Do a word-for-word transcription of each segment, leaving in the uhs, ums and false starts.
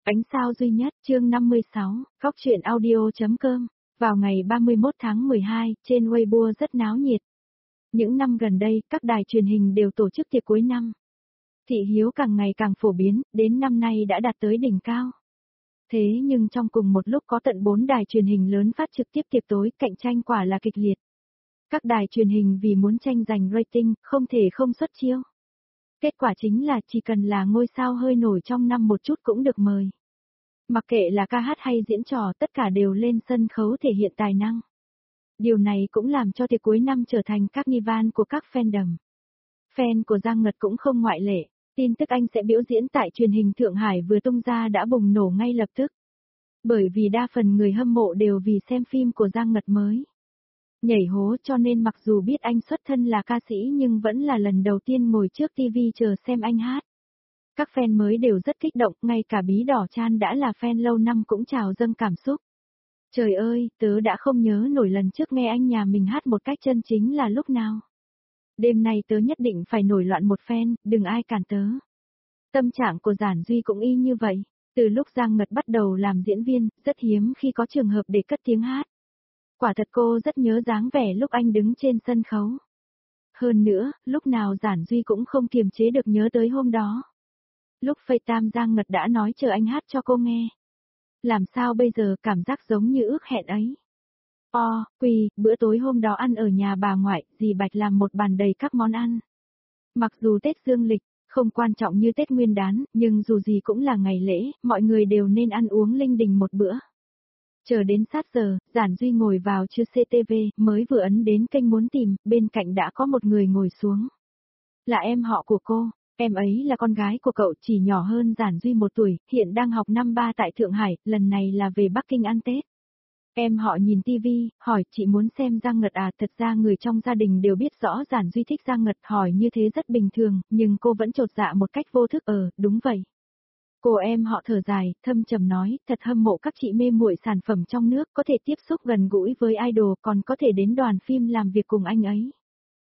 Ánh sao duy nhất, chương năm mươi sáu, góc truyện audio.com, vào ngày ba mươi mốt tháng mười hai, trên Weibo rất náo nhiệt. Những năm gần đây, các đài truyền hình đều tổ chức tiệc cuối năm. Thị hiếu càng ngày càng phổ biến, đến năm nay đã đạt tới đỉnh cao. Thế nhưng trong cùng một lúc có tận bốn đài truyền hình lớn phát trực tiếp tiệc tối, cạnh tranh quả là kịch liệt. Các đài truyền hình vì muốn tranh giành rating, không thể không xuất chiêu. Kết quả chính là chỉ cần là ngôi sao hơi nổi trong năm một chút cũng được mời. Mặc kệ là ca hát hay diễn trò, tất cả đều lên sân khấu thể hiện tài năng. Điều này cũng làm cho tiệc cuối năm trở thành carnival của các fandom. Fan của Giang Ngật cũng không ngoại lệ, tin tức anh sẽ biểu diễn tại truyền hình Thượng Hải vừa tung ra đã bùng nổ ngay lập tức. Bởi vì đa phần người hâm mộ đều vì xem phim của Giang Ngật mới nhảy hố, cho nên mặc dù biết anh xuất thân là ca sĩ nhưng vẫn là lần đầu tiên ngồi trước ti vi chờ xem anh hát. Các fan mới đều rất kích động, ngay cả Bí Đỏ Chan đã là fan lâu năm cũng trào dâng cảm xúc. Trời ơi, tớ đã không nhớ nổi lần trước nghe anh nhà mình hát một cách chân chính là lúc nào. Đêm nay tớ nhất định phải nổi loạn một fan, đừng ai cản tớ. Tâm trạng của Giản Duy cũng y như vậy. Từ lúc Giang Ngật bắt đầu làm diễn viên, rất hiếm khi có trường hợp để cất tiếng hát. Quả thật cô rất nhớ dáng vẻ lúc anh đứng trên sân khấu. Hơn nữa, lúc nào Giản Duy cũng không kiềm chế được nhớ tới hôm đó. Lúc FaceTime Giang Ngật đã nói chờ anh hát cho cô nghe. Làm sao bây giờ cảm giác giống như ước hẹn ấy. O, quỳ, bữa tối hôm đó ăn ở nhà bà ngoại, dì Bạch làm một bàn đầy các món ăn. Mặc dù Tết dương lịch, không quan trọng như Tết Nguyên đán, nhưng dù gì cũng là ngày lễ, mọi người đều nên ăn uống linh đình một bữa. Chờ đến sát giờ, Giản Duy ngồi vào chưa xê tê vê, mới vừa ấn đến kênh muốn tìm, bên cạnh đã có một người ngồi xuống. Là em họ của cô, em ấy là con gái của cậu, chỉ nhỏ hơn Giản Duy một tuổi, hiện đang học năm ba tại Thượng Hải, lần này là về Bắc Kinh ăn Tết. Em họ nhìn tivi, hỏi chị muốn xem Giang Ngật à, thật ra người trong gia đình đều biết rõ Giản Duy thích Giang Ngật, hỏi như thế rất bình thường, nhưng cô vẫn chột dạ một cách vô thức, ờ, đúng vậy. Cô em họ thở dài, thâm trầm nói, thật hâm mộ các chị mê muội sản phẩm trong nước, có thể tiếp xúc gần gũi với idol, còn có thể đến đoàn phim làm việc cùng anh ấy.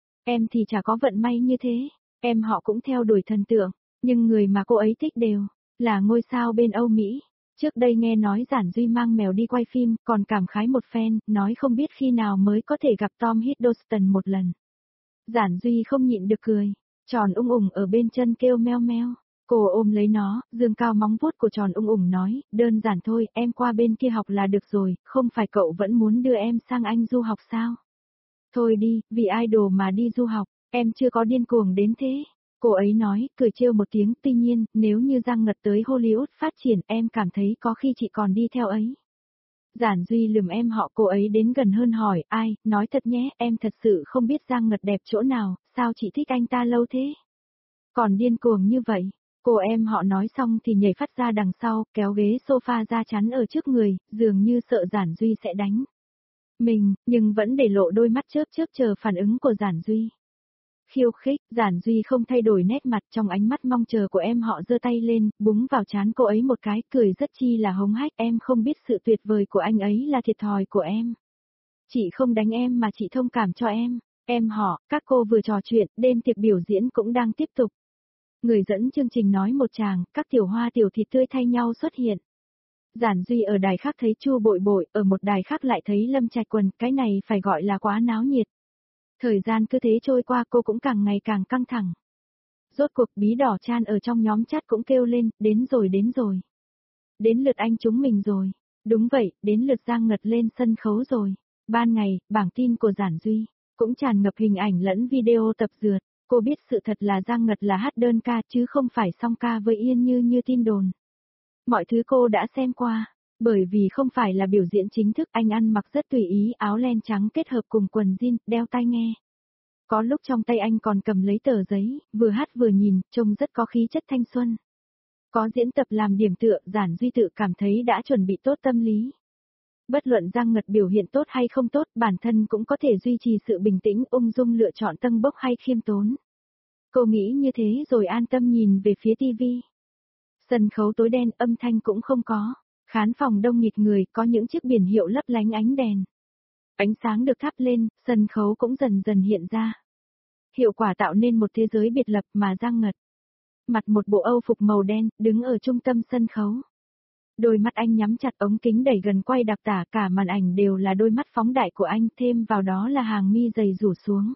Em thì chả có vận may như thế, em họ cũng theo đuổi thần tượng, nhưng người mà cô ấy thích đều là ngôi sao bên Âu Mỹ. Trước đây nghe nói Giản Duy mang mèo đi quay phim, còn cảm khái một fan, nói không biết khi nào mới có thể gặp Tom Hiddleston một lần. Giản Duy không nhịn được cười, tròn ung ủng ở bên chân kêu meo meo. Cô ôm lấy nó, dương cao móng vuốt của tròn ung ủng nói, đơn giản thôi, em qua bên kia học là được rồi, không phải cậu vẫn muốn đưa em sang Anh du học sao? Thôi đi, vì idol mà đi du học, em chưa có điên cuồng đến thế. Cô ấy nói, cười trêu một tiếng, tuy nhiên, nếu như Giang Ngật tới Hollywood phát triển, em cảm thấy có khi chị còn đi theo ấy. Giản Duy lườm em họ, cô ấy đến gần hơn hỏi, ai, nói thật nhé, em thật sự không biết Giang Ngật đẹp chỗ nào, sao chị thích anh ta lâu thế? Còn điên cuồng như vậy. Cô em họ nói xong thì nhảy phát ra đằng sau, kéo ghế sofa ra chắn ở trước người, dường như sợ Giản Duy sẽ đánh mình, nhưng vẫn để lộ đôi mắt chớp chớp chờ phản ứng của Giản Duy. Khiêu khích, Giản Duy không thay đổi nét mặt, trong ánh mắt mong chờ của em họ giơ tay lên, búng vào trán cô ấy một cái, cười rất chi là hống hách, em không biết sự tuyệt vời của anh ấy là thiệt thòi của em. Chị không đánh em mà chị thông cảm cho em. Em họ, các cô vừa trò chuyện, đêm tiệc biểu diễn cũng đang tiếp tục. Người dẫn chương trình nói một tràng, các tiểu hoa tiểu thịt tươi thay nhau xuất hiện. Giản Duy ở đài khác thấy Chu Bội Bội, ở một đài khác lại thấy Lâm Trạch Quần, cái này phải gọi là quá náo nhiệt. Thời gian cứ thế trôi qua, cô cũng càng ngày càng căng thẳng. Rốt cuộc Bí Đỏ Chan ở trong nhóm chat cũng kêu lên, đến rồi đến rồi. Đến lượt anh chúng mình rồi. Đúng vậy, đến lượt Giang Ngật lên sân khấu rồi. Ban ngày, bảng tin của Giản Duy cũng tràn ngập hình ảnh lẫn video tập dượt. Cô biết sự thật là Giang Ngật là hát đơn ca chứ không phải song ca với Yên Như như tin đồn. Mọi thứ cô đã xem qua, bởi vì không phải là biểu diễn chính thức, anh ăn mặc rất tùy ý, áo len trắng kết hợp cùng quần jean, đeo tai nghe. Có lúc trong tay anh còn cầm lấy tờ giấy, vừa hát vừa nhìn, trông rất có khí chất thanh xuân. Có diễn tập làm điểm tựa, Giản Duy tự cảm thấy đã chuẩn bị tốt tâm lý. Bất luận Giang Ngật biểu hiện tốt hay không tốt, bản thân cũng có thể duy trì sự bình tĩnh, ung dung lựa chọn tâng bốc hay khiêm tốn. Cô nghĩ như thế rồi an tâm nhìn về phía tivi. Sân khấu tối đen, âm thanh cũng không có. Khán phòng đông nghịt người, có những chiếc biển hiệu lấp lánh ánh đèn. Ánh sáng được thắp lên, sân khấu cũng dần dần hiện ra. Hiệu quả tạo nên một thế giới biệt lập mà Giang Ngật. Mặc một bộ Âu phục màu đen, đứng ở trung tâm sân khấu. Đôi mắt anh nhắm chặt, ống kính đẩy gần quay đặc tả, cả màn ảnh đều là đôi mắt phóng đại của anh, thêm vào đó là hàng mi dày rủ xuống.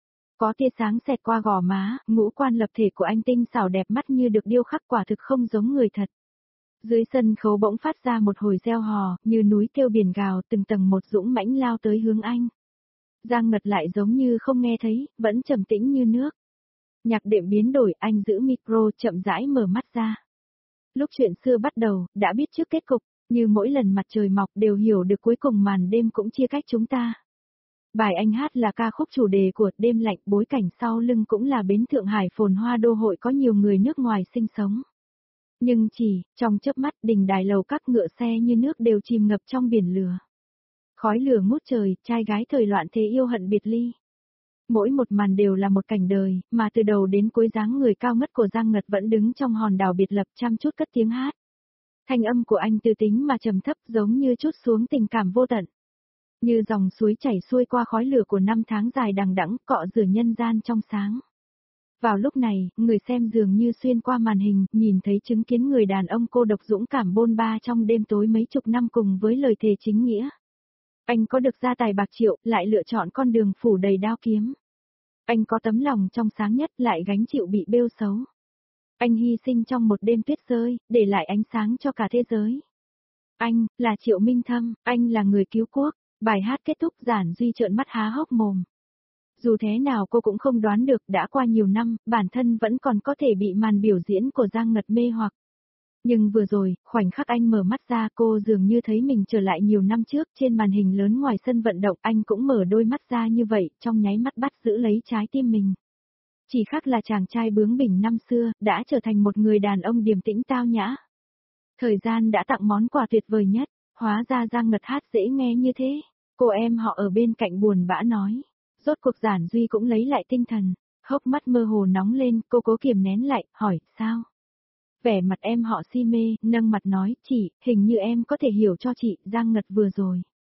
Có tia sáng xẹt qua gò má, ngũ quan lập thể của anh tinh xảo đẹp mắt như được điêu khắc, quả thực không giống người thật. Dưới sân khấu bỗng phát ra một hồi reo hò, như núi kêu biển gào, từng tầng một dũng mãnh lao tới hướng anh. Giang Ngật lại giống như không nghe thấy, vẫn trầm tĩnh như nước. Nhạc đệm biến đổi, anh giữ micro chậm rãi mở mắt ra. Lúc chuyện xưa bắt đầu, đã biết trước kết cục, như mỗi lần mặt trời mọc đều hiểu được cuối cùng màn đêm cũng chia cách chúng ta. Bài anh hát là ca khúc chủ đề của Đêm Lạnh, bối cảnh sau lưng cũng là bến Thượng Hải phồn hoa đô hội có nhiều người nước ngoài sinh sống. Nhưng chỉ, trong chớp mắt, đình đài lầu các ngựa xe như nước đều chìm ngập trong biển lửa. Khói lửa ngút trời, trai gái thời loạn thế yêu hận biệt ly. Mỗi một màn đều là một cảnh đời, mà từ đầu đến cuối dáng người cao ngất của Giang Ngật vẫn đứng trong hòn đảo biệt lập chăm chút cất tiếng hát. Thanh âm của anh từ tính mà trầm thấp, giống như chút xuống tình cảm vô tận. Như dòng suối chảy xuôi qua khói lửa của năm tháng dài đằng đẵng, cọ rửa nhân gian trong sáng. Vào lúc này, người xem dường như xuyên qua màn hình, nhìn thấy chứng kiến người đàn ông cô độc dũng cảm bôn ba trong đêm tối mấy chục năm cùng với lời thề chính nghĩa. Anh có được gia tài bạc triệu, lại lựa chọn con đường phủ đầy đao kiếm. Anh có tấm lòng trong sáng nhất, lại gánh chịu bị bêu xấu. Anh hy sinh trong một đêm tuyết rơi, để lại ánh sáng cho cả thế giới. Anh, là Triệu Minh Thâm, anh là người cứu quốc. Bài hát kết thúc, Giản Duy trợn mắt há hốc mồm. Dù thế nào cô cũng không đoán được, đã qua nhiều năm, bản thân vẫn còn có thể bị màn biểu diễn của Giang Ngật mê hoặc. Nhưng vừa rồi, khoảnh khắc anh mở mắt ra, cô dường như thấy mình trở lại nhiều năm trước, trên màn hình lớn ngoài sân vận động, anh cũng mở đôi mắt ra như vậy, trong nháy mắt bắt giữ lấy trái tim mình. Chỉ khác là chàng trai bướng bỉnh năm xưa, đã trở thành một người đàn ông điềm tĩnh tao nhã. Thời gian đã tặng món quà tuyệt vời nhất, hóa ra Giang Ngật hát dễ nghe như thế. Cô em họ ở bên cạnh buồn bã nói. Rốt cuộc Giản Duy cũng lấy lại tinh thần, hốc mắt mơ hồ nóng lên, cô cố kiềm nén lại, hỏi, sao? Vẻ mặt em họ si mê, nâng mặt nói, chị, hình như em có thể hiểu cho chị, Giang Ngật vừa rồi.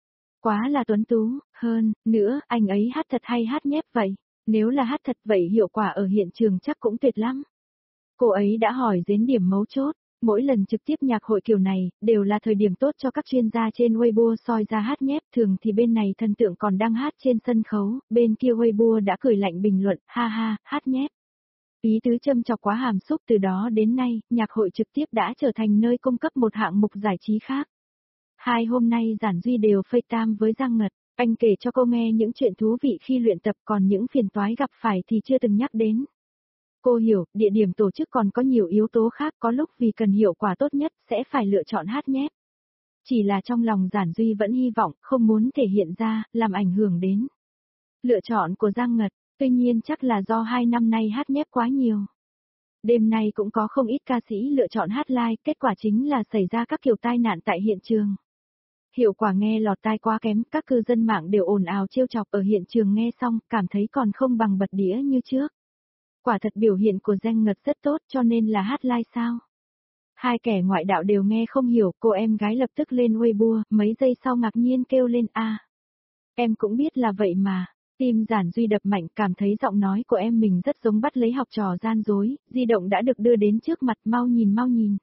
Quá là tuấn tú, hơn, nữa, anh ấy hát thật hay hát nhép vậy? Nếu là hát thật vậy hiệu quả ở hiện trường chắc cũng tuyệt lắm. Cô ấy đã hỏi đến điểm mấu chốt. Mỗi lần trực tiếp nhạc hội kiểu này, đều là thời điểm tốt cho các chuyên gia trên Weibo soi ra hát nhép, thường thì bên này thần tượng còn đang hát trên sân khấu, bên kia Weibo đã cười lạnh bình luận, ha ha, hát nhép. Ý tứ châm chọc quá hàm xúc, từ đó đến nay, nhạc hội trực tiếp đã trở thành nơi cung cấp một hạng mục giải trí khác. Hai hôm nay Giản Duy đều FaceTime với Giang Ngật, anh kể cho cô nghe những chuyện thú vị khi luyện tập, còn những phiền toái gặp phải thì chưa từng nhắc đến. Cô hiểu, địa điểm tổ chức còn có nhiều yếu tố khác, có lúc vì cần hiệu quả tốt nhất sẽ phải lựa chọn hát nhép. Chỉ là trong lòng Giản Duy vẫn hy vọng, không muốn thể hiện ra, làm ảnh hưởng đến lựa chọn của Giang Ngật, tuy nhiên chắc là do hai năm nay hát nhép quá nhiều. Đêm nay cũng có không ít ca sĩ lựa chọn hát live, kết quả chính là xảy ra các kiểu tai nạn tại hiện trường. Hiệu quả nghe lọt tai quá kém, các cư dân mạng đều ồn ào trêu chọc ở hiện trường, nghe xong, cảm thấy còn không bằng bật đĩa như trước. Quả thật biểu hiện của Giang Ngật rất tốt, cho nên là hát live sao? Hai kẻ ngoại đạo đều nghe không hiểu, cô em gái lập tức lên Weibo, mấy giây sau ngạc nhiên kêu lên a. Em cũng biết là vậy mà. Tim Giản Duy đập mạnh, cảm thấy giọng nói của em mình rất giống bắt lấy học trò gian dối, di động đã được đưa đến trước mặt, mau nhìn mau nhìn.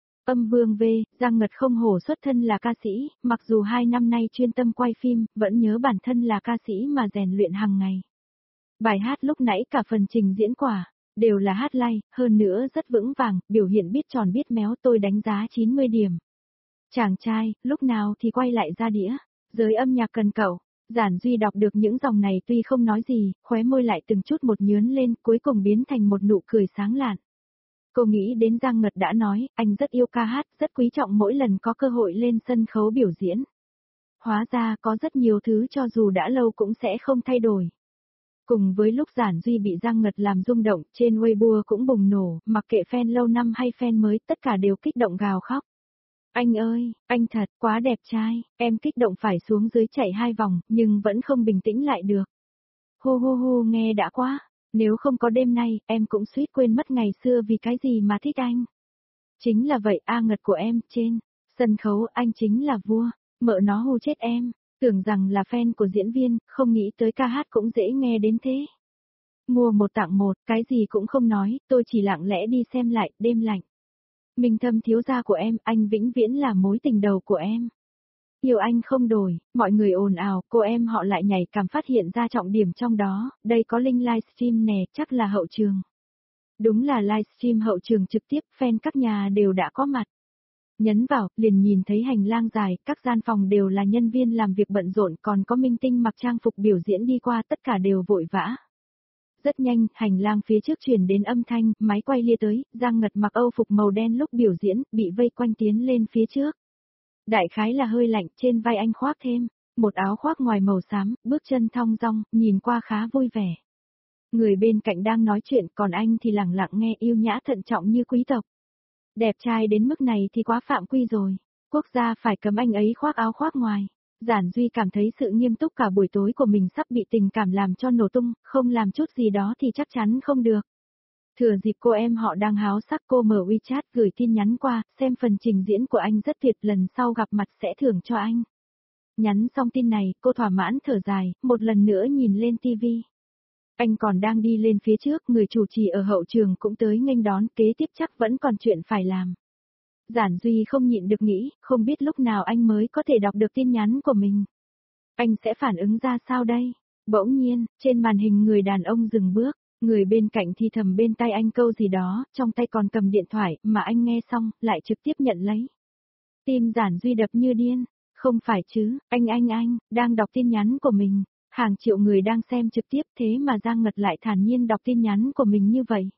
Âm Vương V, Giang Ngật không hổ xuất thân là ca sĩ, mặc dù hai năm nay chuyên tâm quay phim, vẫn nhớ bản thân là ca sĩ mà rèn luyện hàng ngày. Bài hát lúc nãy cả phần trình diễn quả, đều là hát live, hơn nữa rất vững vàng, biểu hiện biết tròn biết méo, tôi đánh giá chín mươi điểm. Chàng trai, lúc nào thì quay lại ra đĩa, giới âm nhạc cần cậu. Giản Duy đọc được những dòng này tuy không nói gì, khóe môi lại từng chút một nhướn lên, cuối cùng biến thành một nụ cười sáng lạn. Cô nghĩ đến Giang Ngật đã nói, anh rất yêu ca hát, rất quý trọng mỗi lần có cơ hội lên sân khấu biểu diễn. Hóa ra có rất nhiều thứ cho dù đã lâu cũng sẽ không thay đổi. Cùng với lúc Giản Duy bị Giang Ngật làm rung động, trên Weibo cũng bùng nổ, mặc kệ fan lâu năm hay fan mới, tất cả đều kích động gào khóc. Anh ơi, anh thật quá đẹp trai, em kích động phải xuống dưới chạy hai vòng, nhưng vẫn không bình tĩnh lại được. Hô hô hô nghe đã quá, nếu không có đêm nay, em cũng suýt quên mất ngày xưa vì cái gì mà thích anh. Chính là vậy, A Ngật của em, trên sân khấu anh chính là vua, mợ nó hù chết em, tưởng rằng là fan của diễn viên, không nghĩ tới ca hát cũng dễ nghe đến thế. Mua một tặng một, cái gì cũng không nói, tôi chỉ lặng lẽ đi xem lại, đêm lạnh. Minh Thâm thiếu gia của em, anh vĩnh viễn là mối tình đầu của em. Yêu anh không đổi, mọi người ồn ào, cô em họ lại nhảy cảm phát hiện ra trọng điểm trong đó, đây có link livestream nè, chắc là hậu trường. Đúng là livestream hậu trường trực tiếp, fan các nhà đều đã có mặt. Nhấn vào, liền nhìn thấy hành lang dài, các gian phòng đều là nhân viên làm việc bận rộn, còn có minh tinh mặc trang phục biểu diễn đi qua, tất cả đều vội vã. Rất nhanh, hành lang phía trước truyền đến âm thanh, máy quay lia tới, Giang Ngật mặc âu phục màu đen lúc biểu diễn, bị vây quanh tiến lên phía trước. Đại khái là hơi lạnh, trên vai anh khoác thêm, một áo khoác ngoài màu xám, bước chân thong dong, nhìn qua khá vui vẻ. Người bên cạnh đang nói chuyện, còn anh thì lặng lặng nghe, yêu nhã thận trọng như quý tộc. Đẹp trai đến mức này thì quá phạm quy rồi, quốc gia phải cấm anh ấy khoác áo khoác ngoài. Giản Duy cảm thấy sự nghiêm túc cả buổi tối của mình sắp bị tình cảm làm cho nổ tung, không làm chút gì đó thì chắc chắn không được. Thừa dịp cô em họ đang háo sắc, cô mở WeChat gửi tin nhắn qua, xem phần trình diễn của anh rất tuyệt, lần sau gặp mặt sẽ thưởng cho anh. Nhắn xong tin này, cô thỏa mãn thở dài, một lần nữa nhìn lên tivi. Anh còn đang đi lên phía trước, người chủ trì ở hậu trường cũng tới nghênh đón, kế tiếp chắc vẫn còn chuyện phải làm. Giản Duy không nhịn được nghĩ, không biết lúc nào anh mới có thể đọc được tin nhắn của mình. Anh sẽ phản ứng ra sao đây? Bỗng nhiên, trên màn hình người đàn ông dừng bước, người bên cạnh thì thầm bên tai anh câu gì đó, trong tay còn cầm điện thoại, mà anh nghe xong, lại trực tiếp nhận lấy. Tim Giản Duy đập như điên, không phải chứ, anh anh anh, đang đọc tin nhắn của mình, hàng triệu người đang xem trực tiếp thế mà Giang Ngật lại thản nhiên đọc tin nhắn của mình như vậy.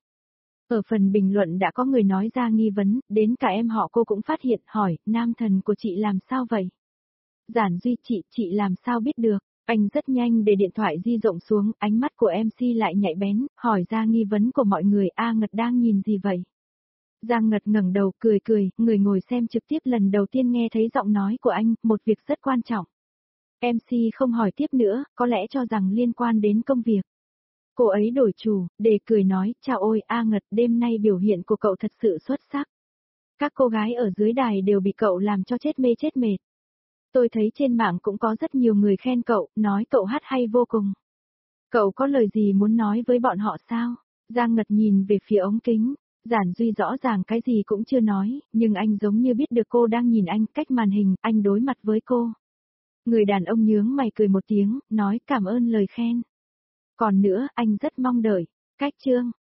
Ở phần bình luận đã có người nói ra nghi vấn, đến cả em họ cô cũng phát hiện, hỏi, nam thần của chị làm sao vậy? Giản Duy, chị, chị làm sao biết được? Anh rất nhanh để điện thoại di rộng xuống, ánh mắt của em xê lại nhạy bén, hỏi ra nghi vấn của mọi người, A Ngật đang nhìn gì vậy? Giang Ngật ngẩng đầu cười cười, người ngồi xem trực tiếp lần đầu tiên nghe thấy giọng nói của anh, một việc rất quan trọng. em xê không hỏi tiếp nữa, có lẽ cho rằng liên quan đến công việc. Cô ấy đổi chủ, để cười nói, chào ôi A Ngật, đêm nay biểu hiện của cậu thật sự xuất sắc. Các cô gái ở dưới đài đều bị cậu làm cho chết mê chết mệt. Tôi thấy trên mạng cũng có rất nhiều người khen cậu, nói cậu hát hay vô cùng. Cậu có lời gì muốn nói với bọn họ sao? Giang Ngật nhìn về phía ống kính, Giản Duy rõ ràng cái gì cũng chưa nói, nhưng anh giống như biết được cô đang nhìn anh, cách màn hình, anh đối mặt với cô. Người đàn ông nhướng mày cười một tiếng, nói cảm ơn lời khen. Còn nữa, anh rất mong đợi. Cách chương